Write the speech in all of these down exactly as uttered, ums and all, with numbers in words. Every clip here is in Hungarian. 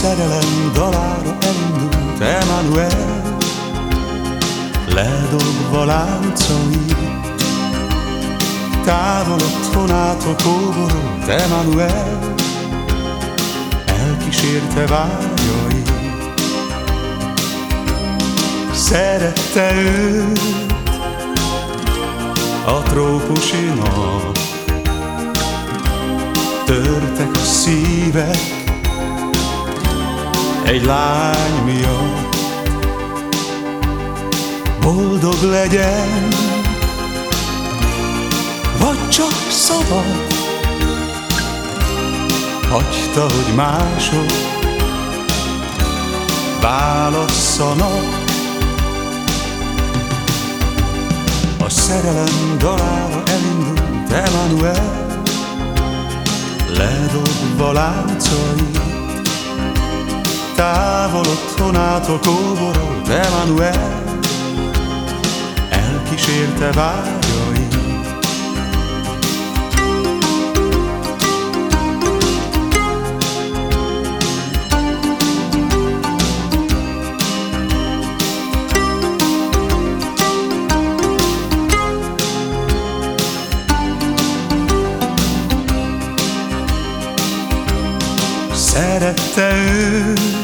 szerelem dalára elindult Emmanuel, ledobva láncait. Távol otthonától kóborolt Emmanuel, elkísérte vágyait. Szerette őt a trópusi nap, törtek a szívek egy lány miatt. Boldog legyen, vagy csak szabad, hagyta, hogy mások válasszanak. A szerelem dalára elindult Emmanuel, ledobva láncait. Távol otthonától kóborolt Emmanuel, elkísérte vágyait. Szerette őt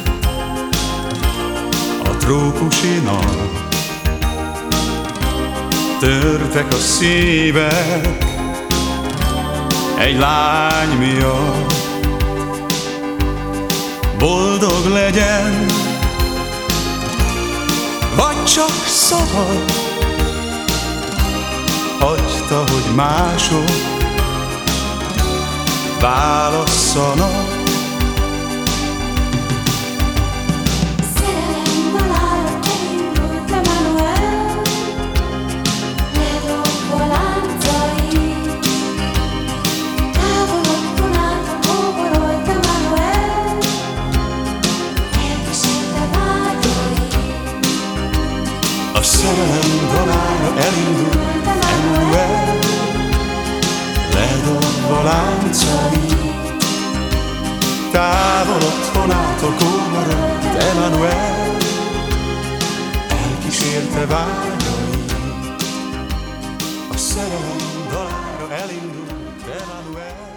a trópusi nap, törtek a szívek egy lány miatt. Boldog legyen, vagy csak szabad, hagyta, hogy mások válasszanak. A szerelem dalára elindult Emmanuel, ledobva láncait. Távol otthonától kóborolt Emmanuel, elkísérte vágyait. A szerelem dalára elindult Emmanuel,